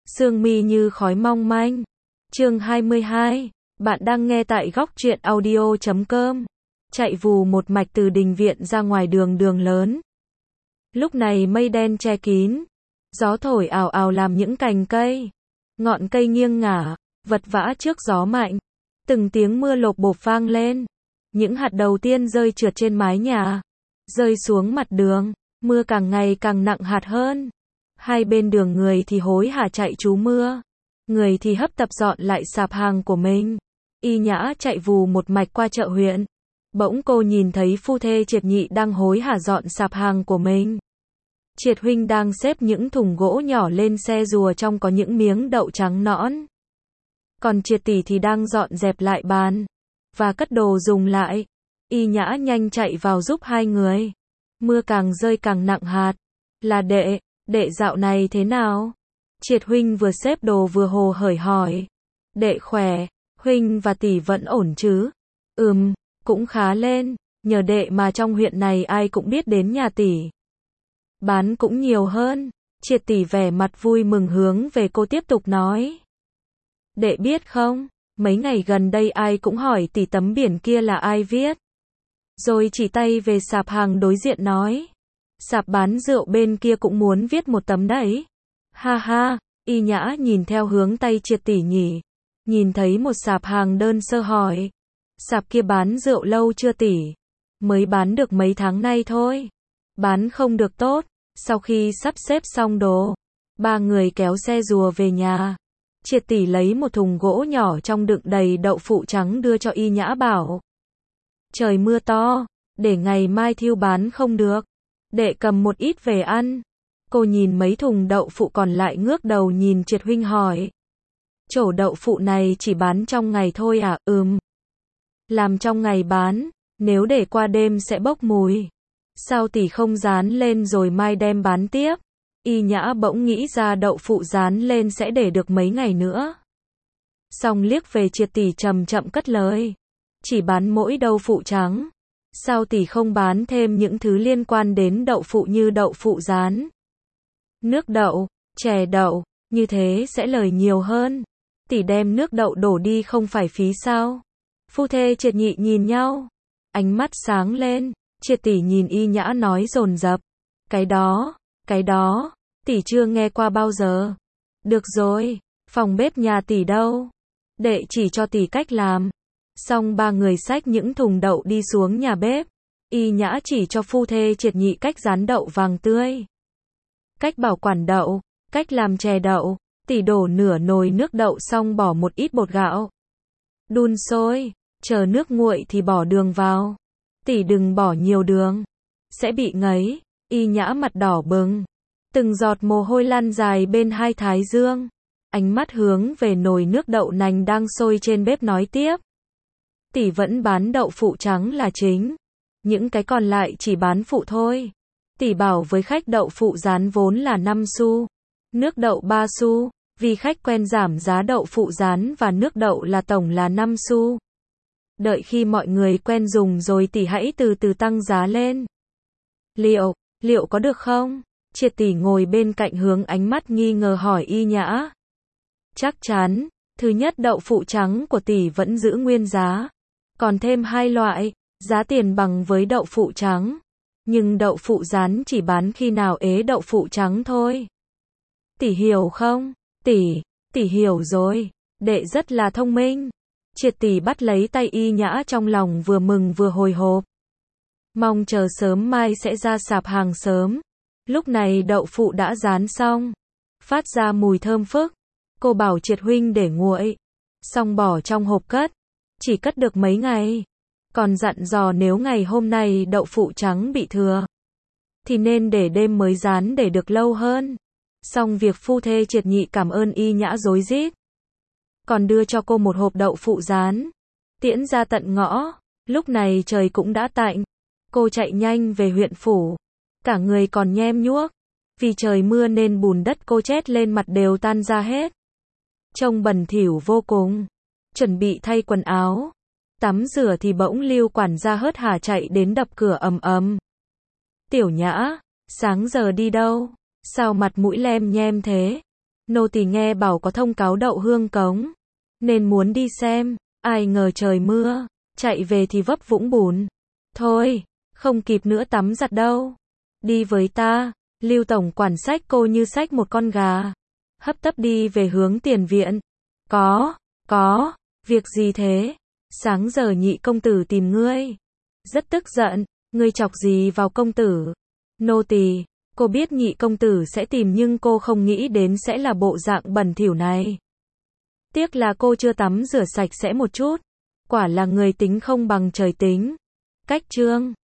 Sương mi như khói mong manh. Chương 22. Bạn đang nghe tại góc truyện audio.com. Chạy vù một mạch từ đình viện ra ngoài đường lớn. Lúc này mây đen che kín, gió thổi ào ào làm những cành cây, ngọn cây nghiêng ngả, vật vã trước gió mạnh. Từng tiếng mưa lộp bộp vang lên. Những hạt đầu tiên rơi trượt trên mái nhà, rơi xuống mặt đường. Mưa càng ngày càng nặng hạt hơn. Hai bên đường người thì hối hả chạy trú mưa, người thì hấp tấp dọn lại sạp hàng của mình. Y Nhã chạy vù một mạch qua chợ huyện. Bỗng cô nhìn thấy phu thê Triệt Nhị đang hối hả dọn sạp hàng của mình. Triệt huynh đang xếp những thùng gỗ nhỏ lên xe rùa trong có những miếng đậu trắng nõn. Còn Triệt tỷ thì đang dọn dẹp lại bàn và cất đồ dùng lại. Y Nhã nhanh chạy vào giúp hai người. Mưa càng rơi càng nặng hạt. Là đệ dạo này thế nào? Triệt huynh vừa xếp đồ vừa hồ hởi hỏi. Đệ khỏe, huynh và tỷ vẫn ổn chứ? Cũng khá lên, nhờ đệ mà trong huyện này ai cũng biết đến nhà tỷ. Bán cũng nhiều hơn. Triệt tỷ vẻ mặt vui mừng hướng về cô tiếp tục nói. Đệ biết không, mấy ngày gần đây ai cũng hỏi tỷ tấm biển kia là ai viết. Rồi chỉ tay về sạp hàng đối diện nói. Sạp bán rượu bên kia cũng muốn viết một tấm đấy. Ha ha, Y Nhã nhìn theo hướng tay Triệt tỷ nhỉ. Nhìn thấy một sạp hàng đơn sơ hỏi. Sạp kia bán rượu lâu chưa tỷ? Mới bán được mấy tháng nay thôi. Bán không được tốt. Sau khi sắp xếp xong đồ, ba người kéo xe rùa về nhà. Triệt tỷ lấy một thùng gỗ nhỏ trong đựng đầy đậu phụ trắng đưa cho Y Nhã bảo. Trời mưa to, để ngày mai thiêu bán không được. Đệ cầm một ít về ăn. Cô nhìn mấy thùng đậu phụ còn lại ngước đầu nhìn Triệt huynh hỏi. Chổ đậu phụ này chỉ bán trong ngày thôi à? Làm trong ngày bán, nếu để qua đêm sẽ bốc mùi. Sao tỷ không rán lên rồi mai đem bán tiếp? Y Nhã bỗng nghĩ ra đậu phụ rán lên sẽ để được mấy ngày nữa. Xong liếc về Triệt tỷ chậm chậm cất lời. Chỉ bán mỗi đậu phụ trắng. Sao tỷ không bán thêm những thứ liên quan đến đậu phụ như đậu phụ rán, nước đậu, chè đậu, như thế sẽ lời nhiều hơn. Tỷ đem nước đậu đổ đi không phải phí sao? Phu thê Triệt Nhị nhìn nhau, ánh mắt sáng lên. Triệt tỷ nhìn Y Nhã nói dồn dập. Cái đó, tỷ chưa nghe qua bao giờ. Được rồi, phòng bếp nhà tỷ đâu? Đệ chỉ cho tỷ cách làm. Xong ba người xách những thùng đậu đi xuống nhà bếp. Y Nhã chỉ cho phu thê Triệt Nhị cách rán đậu vàng tươi, cách bảo quản đậu, cách làm chè đậu. Tỷ đổ nửa nồi nước đậu xong bỏ một ít bột gạo. Đun sôi, chờ nước nguội thì bỏ đường vào. Tỷ đừng bỏ nhiều đường, sẽ bị ngấy. Y Nhã mặt đỏ bừng, từng giọt mồ hôi lăn dài bên hai thái dương. Ánh mắt hướng về nồi nước đậu nành đang sôi trên bếp nói tiếp. Tỷ vẫn bán đậu phụ trắng là chính. Những cái còn lại chỉ bán phụ thôi. Tỷ bảo với khách đậu phụ rán vốn là 5 xu, nước đậu 3 xu. Vì khách quen giảm giá đậu phụ rán và nước đậu là tổng là 5 xu. Đợi khi mọi người quen dùng rồi tỷ hãy từ từ tăng giá lên. Liệu có được không? Triệt tỷ ngồi bên cạnh hướng ánh mắt nghi ngờ hỏi Y Nhã. Chắc chắn, thứ nhất đậu phụ trắng của tỷ vẫn giữ nguyên giá. Còn thêm hai loại, giá tiền bằng với đậu phụ trắng. Nhưng đậu phụ rán chỉ bán khi nào ế đậu phụ trắng thôi. Tỷ hiểu không? Tỷ hiểu rồi. Đệ rất là thông minh. Triệt tỷ bắt lấy tay Y Nhã trong lòng vừa mừng vừa hồi hộp. Mong chờ sớm mai sẽ ra sạp hàng sớm. Lúc này đậu phụ đã rán xong, phát ra mùi thơm phức. Cô bảo Triệt huynh để nguội, xong bỏ trong hộp cất. Chỉ cất được mấy ngày. Còn dặn dò nếu ngày hôm nay đậu phụ trắng bị thừa thì nên để đêm mới rán để được lâu hơn. Xong việc phu thê Triệt Nhị cảm ơn Y Nhã rối rít. Còn đưa cho cô một hộp đậu phụ rán. Tiễn ra tận ngõ. Lúc này trời cũng đã tạnh. Cô chạy nhanh về huyện phủ. Cả người còn nhem nhuốc. Vì trời mưa nên bùn đất cô trét lên mặt đều tan ra hết. Trông bẩn thỉu vô cùng. Chuẩn bị thay quần áo, tắm rửa thì bỗng Lưu quản gia hớt hải chạy đến đập cửa ầm. Tiểu Nhã, sáng giờ đi đâu? Sao mặt mũi lem nhem thế? Nô tỳ nghe bảo có thông cáo đậu hương cống, nên muốn đi xem, ai ngờ trời mưa, chạy về thì vấp vũng bùn. Thôi, không kịp nữa tắm giặt đâu. Đi với ta. Lưu tổng quản xách cô như xách một con gà, hấp tấp đi về hướng tiền viện. Có, việc gì thế? Sáng giờ nhị công tử tìm ngươi. Rất tức giận, ngươi chọc gì vào công tử? Nô tỳ, cô biết nhị công tử sẽ tìm nhưng cô không nghĩ đến sẽ là bộ dạng bẩn thỉu này. Tiếc là cô chưa tắm rửa sạch sẽ một chút. Quả là người tính không bằng trời tính. Cách chương